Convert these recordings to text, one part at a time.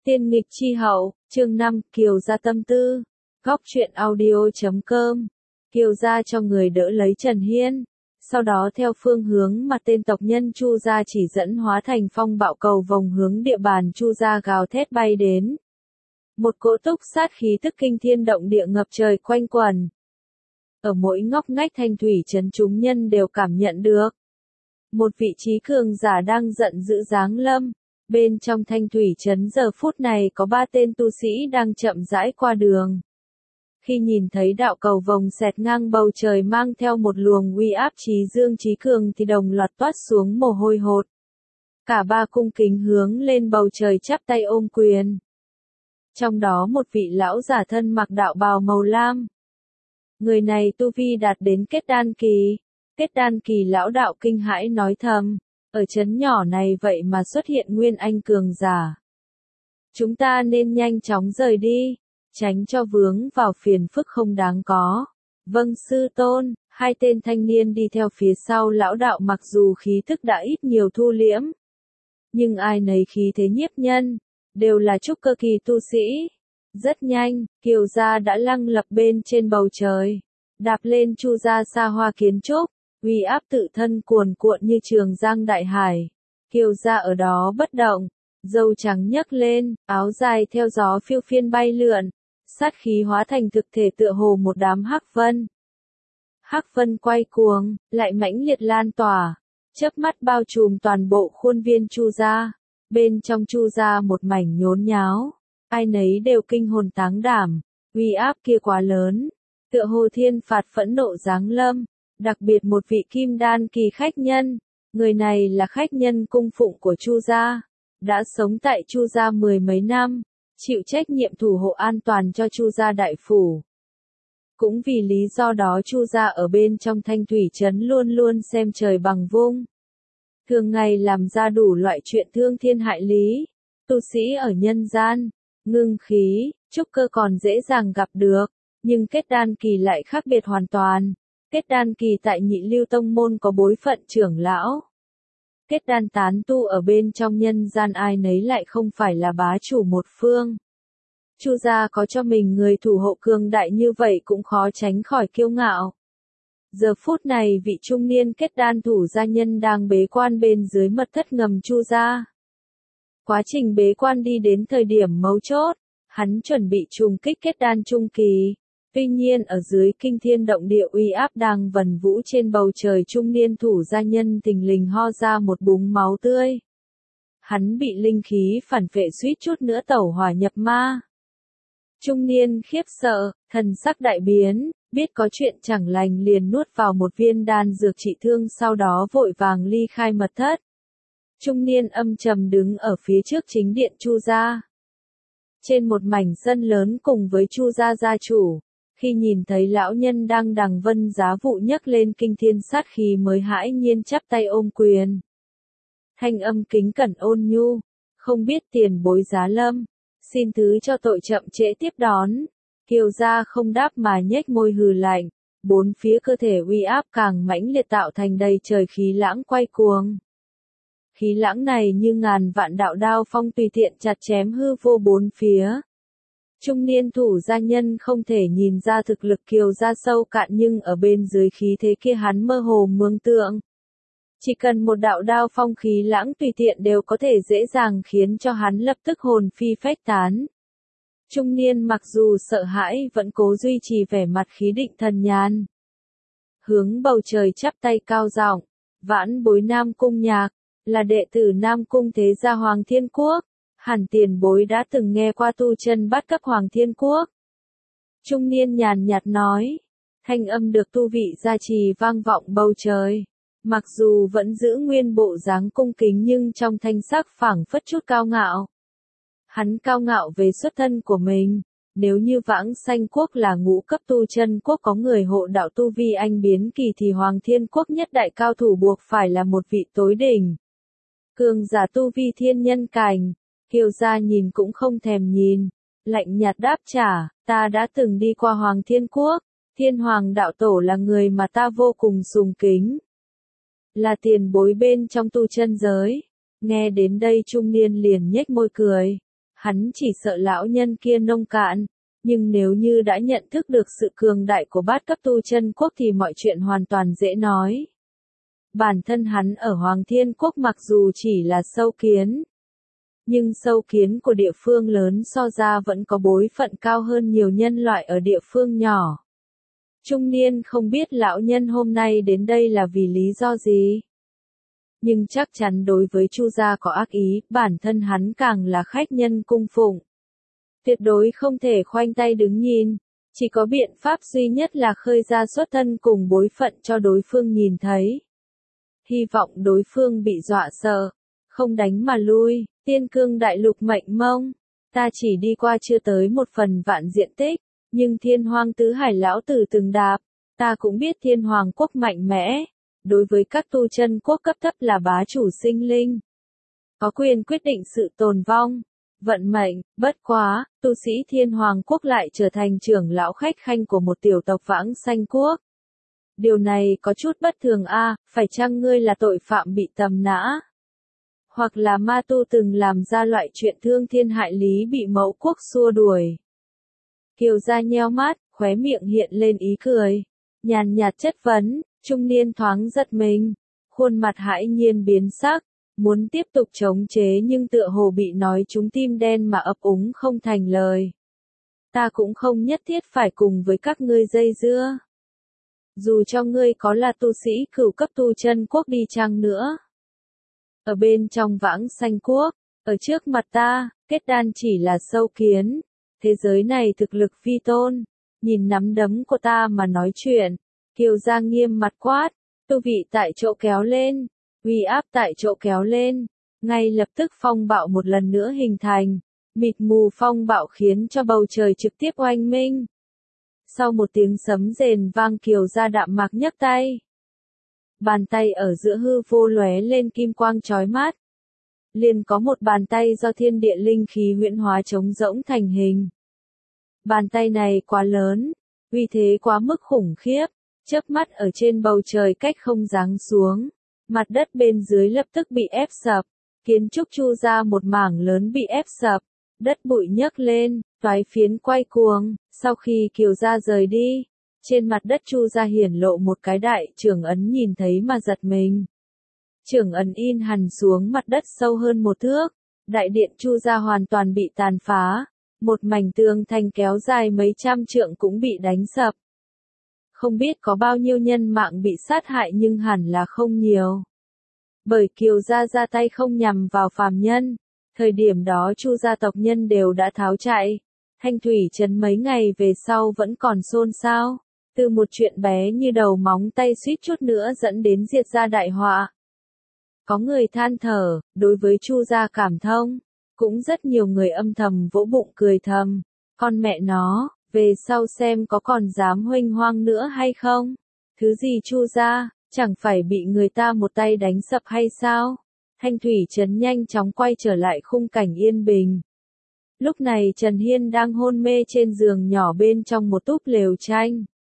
Tiên nghịch chi hậu, chương 5, Kiều gia tâm tư. Góc truyện audio.com. Kiều gia cho người đỡ lấy Trần Hiên. Sau đó theo phương hướng mà tên tộc nhân Chu gia chỉ dẫn hóa thành phong bạo cầu vồng hướng địa bàn Chu gia gào thét bay đến. Một cỗ túc sát khí tức kinh thiên động địa ngập trời quanh quẩn. Ở mỗi ngóc ngách thanh thủy trấn chúng nhân đều cảm nhận được. Một vị trí cường giả đang giận dữ giáng lâm. Bên trong thanh thủy trấn giờ phút này có 3 tên tu sĩ đang chậm rãi qua đường. Khi nhìn thấy đạo cầu vồng xẹt ngang bầu trời mang theo một luồng uy áp chí dương chí cường thì đồng loạt toát xuống mồ hôi hột. Cả 3 cung kính hướng lên bầu trời chắp tay ôm quyền. Trong đó một vị lão giả thân mặc đạo bào màu lam. Người này tu vi đạt đến kết đan kỳ. Kết đan kỳ lão đạo kinh hãi nói thầm. Ở trấn nhỏ này vậy mà xuất hiện nguyên anh cường giả. Chúng ta nên nhanh chóng rời đi, tránh cho vướng vào phiền phức không đáng có. Vâng sư tôn, 2 tên thanh niên đi theo phía sau lão đạo mặc dù khí thức đã ít nhiều thu liễm. Nhưng ai nấy khí thế nhiếp nhân, đều là trúc cơ kỳ tu sĩ. Rất nhanh, Kiều gia đã lăng lập bên trên bầu trời, đạp lên Chu gia xa hoa kiến trúc. Uy áp tự thân cuồn cuộn như trường giang đại hải. Kiều gia ở đó bất động, râu trắng nhấc lên, áo dài theo gió phiêu phiên bay lượn, sát khí hóa thành thực thể tựa hồ một đám hắc vân. Hắc vân quay cuồng, lại mãnh liệt lan tỏa, chớp mắt bao trùm toàn bộ khuôn viên Chu gia. Bên trong Chu gia một mảnh nhốn nháo, ai nấy đều kinh hồn táng đảm, uy áp kia quá lớn, tựa hồ thiên phạt phẫn nộ giáng lâm. Đặc biệt một vị kim đan kỳ khách nhân, người này là khách nhân cung phụng của Chu gia, đã sống tại Chu gia 10 mấy năm, chịu trách nhiệm thủ hộ an toàn cho Chu gia đại phủ. Cũng vì lý do đó Chu gia ở bên trong thanh thủy trấn luôn luôn xem trời bằng vung. Thường ngày làm ra đủ loại chuyện thương thiên hại lý, tu sĩ ở nhân gian, ngưng khí, trúc cơ còn dễ dàng gặp được, nhưng kết đan kỳ lại khác biệt hoàn toàn. Kết đan kỳ tại Nhị Lưu Tông môn có bối phận trưởng lão. Kết đan tán tu ở bên trong nhân gian ai nấy lại không phải là bá chủ một phương. Chu gia có cho mình người thủ hộ cường đại như vậy cũng khó tránh khỏi kiêu ngạo. Giờ phút này vị trung niên kết đan thủ gia nhân đang bế quan bên dưới mật thất ngầm Chu gia. Quá trình bế quan đi đến thời điểm mấu chốt, hắn chuẩn bị trùng kích kết đan trung kỳ. Tuy nhiên ở dưới kinh thiên động địa uy áp đang vần vũ trên bầu trời trung niên thủ gia nhân thình lình ho ra một búng máu tươi. Hắn bị linh khí phản phệ suýt chút nữa tẩu hỏa nhập ma. Trung niên khiếp sợ, thần sắc đại biến, biết có chuyện chẳng lành liền nuốt vào một viên đan dược trị thương sau đó vội vàng ly khai mật thất. Trung niên âm trầm đứng ở phía trước chính điện Chu gia. Trên một mảnh sân lớn cùng với Chu gia gia chủ. Khi nhìn thấy lão nhân đang đằng vân giá vụ nhấc lên kinh thiên sát khí mới hãi nhiên chắp tay ôm quyền. Thanh âm kính cẩn ôn nhu, không biết tiền bối giá lâm, xin thứ cho tội chậm trễ tiếp đón. Kiều gia không đáp mà nhếch môi hừ lạnh, bốn phía cơ thể uy áp càng mãnh liệt tạo thành đầy trời khí lãng quay cuồng. Khí lãng này như ngàn vạn đạo đao phong tùy tiện chặt chém hư vô bốn phía. Trung niên thủ gia nhân không thể nhìn ra thực lực Kiều gia sâu cạn nhưng ở bên dưới khí thế kia hắn mơ hồ mường tượng. Chỉ cần một đạo đao phong khí lãng tùy tiện đều có thể dễ dàng khiến cho hắn lập tức hồn phi phách tán. Trung niên mặc dù sợ hãi vẫn cố duy trì vẻ mặt khí định thần nhàn. Hướng bầu trời chắp tay cao giọng, vãn bối Nam Cung Nhạc, là đệ tử Nam Cung Thế gia Hoàng Thiên Quốc. Hẳn tiền bối đã từng nghe qua tu chân bát cấp Hoàng Thiên Quốc. Trung niên nhàn nhạt nói, thanh âm được tu vị gia trì vang vọng bầu trời. Mặc dù vẫn giữ nguyên bộ dáng cung kính nhưng trong thanh sắc phảng phất chút cao ngạo. Hắn cao ngạo về xuất thân của mình. Nếu như Vãng Sanh Quốc là ngũ cấp tu chân quốc có người hộ đạo tu vi anh biến kỳ thì Hoàng Thiên Quốc nhất đại cao thủ buộc phải là một vị tối đỉnh. Cường giả tu vi thiên nhân cảnh. Kiều gia nhìn cũng không thèm nhìn, lạnh nhạt đáp trả, ta đã từng đi qua Hoàng Thiên Quốc, Thiên Hoàng đạo tổ là người mà ta vô cùng sùng kính. Là tiền bối bên trong tu chân giới. Nghe đến đây trung niên liền nhếch môi cười, Hắn chỉ sợ lão nhân kia nông cạn, nhưng nếu như đã nhận thức được sự cường đại của bát cấp tu chân quốc thì mọi chuyện hoàn toàn dễ nói. Bản thân hắn ở Hoàng Thiên Quốc mặc dù chỉ là sâu kiến, nhưng sâu kiến của địa phương lớn so ra vẫn có bối phận cao hơn nhiều nhân loại ở địa phương nhỏ. Trung niên không biết lão nhân hôm nay đến đây là vì lý do gì. Nhưng chắc chắn đối với Chu gia có ác ý, bản thân hắn càng là khách nhân cung phụng. Tuyệt đối không thể khoanh tay đứng nhìn, chỉ có biện pháp duy nhất là khơi ra xuất thân cùng bối phận cho đối phương nhìn thấy. Hy vọng đối phương bị dọa sợ, không đánh mà lui. Tiên Cương Đại Lục mệnh mông, ta chỉ đi qua chưa tới 1/1000 diện tích, nhưng Thiên Hoang Tứ Hải lão tử từng đạp, ta cũng biết Thiên Hoàng quốc mạnh mẽ, đối với các tu chân quốc cấp thấp là bá chủ sinh linh, có quyền quyết định sự tồn vong, vận mệnh. Bất quá, tu sĩ Thiên Hoàng quốc lại trở thành trưởng lão khách khanh của một tiểu tộc Vãng Sanh quốc. Điều này có chút bất thường a, phải chăng ngươi là tội phạm bị tầm nã? Hoặc là ma tu từng làm ra loại chuyện thương thiên hại lý bị mẫu quốc xua đuổi. Kiều gia nheo mắt, khóe miệng hiện lên ý cười, nhàn nhạt chất vấn. Trung niên thoáng giật mình, khuôn mặt hãi nhiên biến sắc, muốn tiếp tục chống chế nhưng tựa hồ bị nói trúng tim đen mà ấp úng không thành lời. Ta cũng không nhất thiết phải cùng với các ngươi dây dưa. Dù cho ngươi có là tu sĩ cửu cấp tu chân quốc đi chăng nữa. Ở bên trong Vãng Sanh quốc, ở trước mặt ta, kết đan chỉ là sâu kiến. Thế giới này thực lực vi tôn, nhìn nắm đấm của ta mà nói chuyện. Kiều gia nghiêm mặt quát, tu vị tại chỗ kéo lên, uy áp tại chỗ kéo lên, ngay lập tức phong bạo một lần nữa hình thành, mịt mù phong bạo khiến cho bầu trời trực tiếp oanh minh. Sau một tiếng sấm rền vang Kiều gia đạm mạc nhấc tay. Bàn tay ở giữa hư vô lóe lên kim quang chói mắt. Liền có một bàn tay do thiên địa linh khí huyễn hóa trống rỗng thành hình. Bàn tay này quá lớn, uy thế quá mức khủng khiếp. Chớp mắt ở trên bầu trời cách không giáng xuống, mặt đất bên dưới lập tức bị ép sập, kiến trúc Chu gia một mảng lớn bị ép sập, đất bụi nhấc lên, toái phiến quay cuồng. Sau khi Kiều gia rời đi, trên mặt đất Chu gia hiển lộ một cái đại trưởng ấn, nhìn thấy mà giật mình. Trưởng ấn in hằn xuống mặt đất sâu hơn 1 thước, đại điện Chu gia hoàn toàn bị tàn phá, một mảnh tường thành kéo dài mấy trăm trượng cũng bị đánh sập. Không biết có bao nhiêu nhân mạng bị sát hại nhưng hẳn là không nhiều. Bởi Kiều gia ra tay không nhằm vào phàm nhân, thời điểm đó Chu gia tộc nhân đều đã tháo chạy. Thanh thủy trấn mấy ngày về sau vẫn còn xôn xao, từ một chuyện bé như đầu móng tay suýt chút nữa dẫn đến diệt gia đại họa. Có người than thở, đối với Chu gia cảm thông, cũng rất nhiều người âm thầm vỗ bụng cười thầm, con mẹ nó. Về sau xem có còn dám huênh hoang nữa hay không? Thứ gì Chu gia, chẳng phải bị người ta một tay đánh sập hay sao? Thanh thủy trấn nhanh chóng quay trở lại khung cảnh yên bình. Lúc này Trần Hiên đang hôn mê trên giường nhỏ bên trong một túp lều tranh.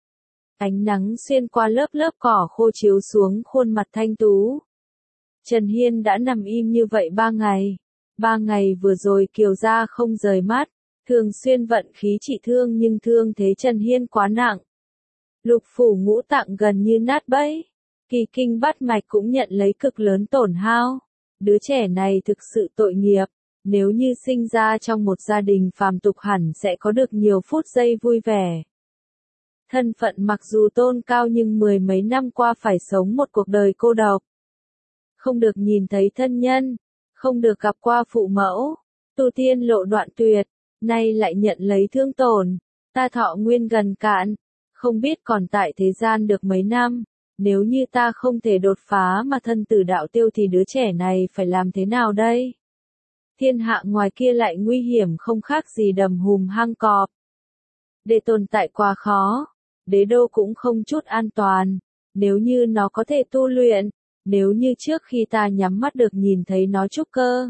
Ánh nắng xuyên qua lớp lớp cỏ khô chiếu xuống khuôn mặt thanh tú. Trần Hiên đã nằm im như vậy 3 ngày. 3 ngày vừa rồi Kiều gia không rời mắt. Thường xuyên vận khí trị thương nhưng thương thế Trần Hiên quá nặng. Lục phủ ngũ tạng gần như nát bấy. Kỳ kinh bát mạch cũng nhận lấy cực lớn tổn hao. Đứa trẻ này thực sự tội nghiệp. Nếu như sinh ra trong một gia đình phàm tục hẳn sẽ có được nhiều phút giây vui vẻ. Thân phận mặc dù tôn cao nhưng 10 mấy năm qua phải sống một cuộc đời cô độc. Không được nhìn thấy thân nhân. Không được gặp qua phụ mẫu. Tu tiên lộ đoạn tuyệt. Nay lại nhận lấy thương tổn, ta thọ nguyên gần cạn, không biết còn tại thế gian được mấy năm, nếu như ta không thể đột phá mà thân tử đạo tiêu thì đứa trẻ này phải làm thế nào đây? Thiên hạ ngoài kia lại nguy hiểm không khác gì đầm hùm hang cọp. Để tồn tại quá khó, đế đô cũng không chút an toàn, nếu như nó có thể tu luyện, nếu như trước khi ta nhắm mắt được nhìn thấy nó trúc cơ.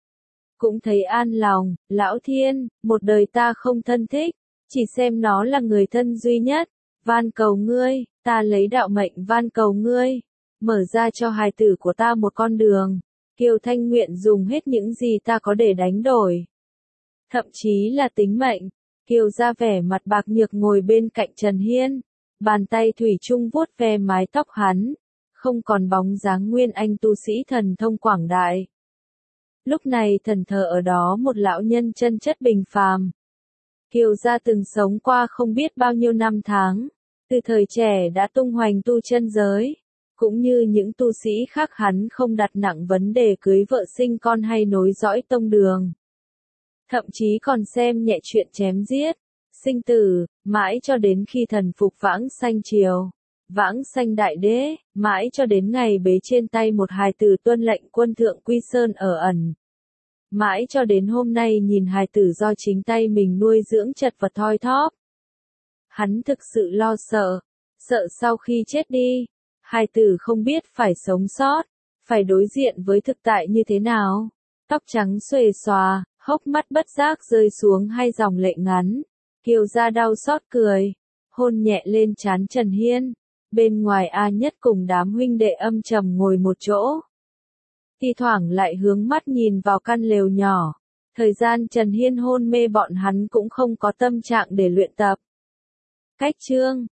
Cũng thấy an lòng, lão thiên, một đời ta không thân thích, chỉ xem nó là người thân duy nhất, van cầu ngươi, ta lấy đạo mệnh van cầu ngươi, mở ra cho hài tử của ta một con đường, Kiều Thanh nguyện dùng hết những gì ta có để đánh đổi. thậm chí là tính mệnh. Kiều Gia vẻ mặt bạc nhược ngồi bên cạnh Trần Hiên, bàn tay thủy chung vuốt ve mái tóc hắn, không còn bóng dáng nguyên anh tu sĩ thần thông quảng đại. Lúc này thần thờ ở đó một lão nhân chân chất bình phàm. Kiều Gia từng sống qua không biết bao nhiêu năm tháng, từ thời trẻ đã tung hoành tu chân giới, cũng như những tu sĩ khác hắn không đặt nặng vấn đề cưới vợ sinh con hay nối dõi tông đường. Thậm chí còn xem nhẹ chuyện chém giết, sinh tử, mãi cho đến khi thần phục Vãng Sanh Triều, Vãng Sanh Đại Đế, mãi cho đến ngày bế trên tay một hài tử tuân lệnh quân thượng Quy Sơn ở ẩn. Mãi cho đến hôm nay nhìn hài tử do chính tay mình nuôi dưỡng chật vật thoi thóp. Hắn thực sự lo sợ, sợ sau khi chết đi, hài tử không biết phải sống sót, phải đối diện với thực tại như thế nào. Tóc trắng xuề xòa, hốc mắt bất giác rơi xuống hai dòng lệ ngắn. Kiều Gia đau xót cười, hôn nhẹ lên trán Trần Hiên. Bên ngoài A Nhất cùng đám huynh đệ âm trầm ngồi một chỗ. Thi thoảng lại hướng mắt nhìn vào căn lều nhỏ. Thời gian Trần Hiên hôn mê bọn hắn cũng không có tâm trạng để luyện tập. Cách chương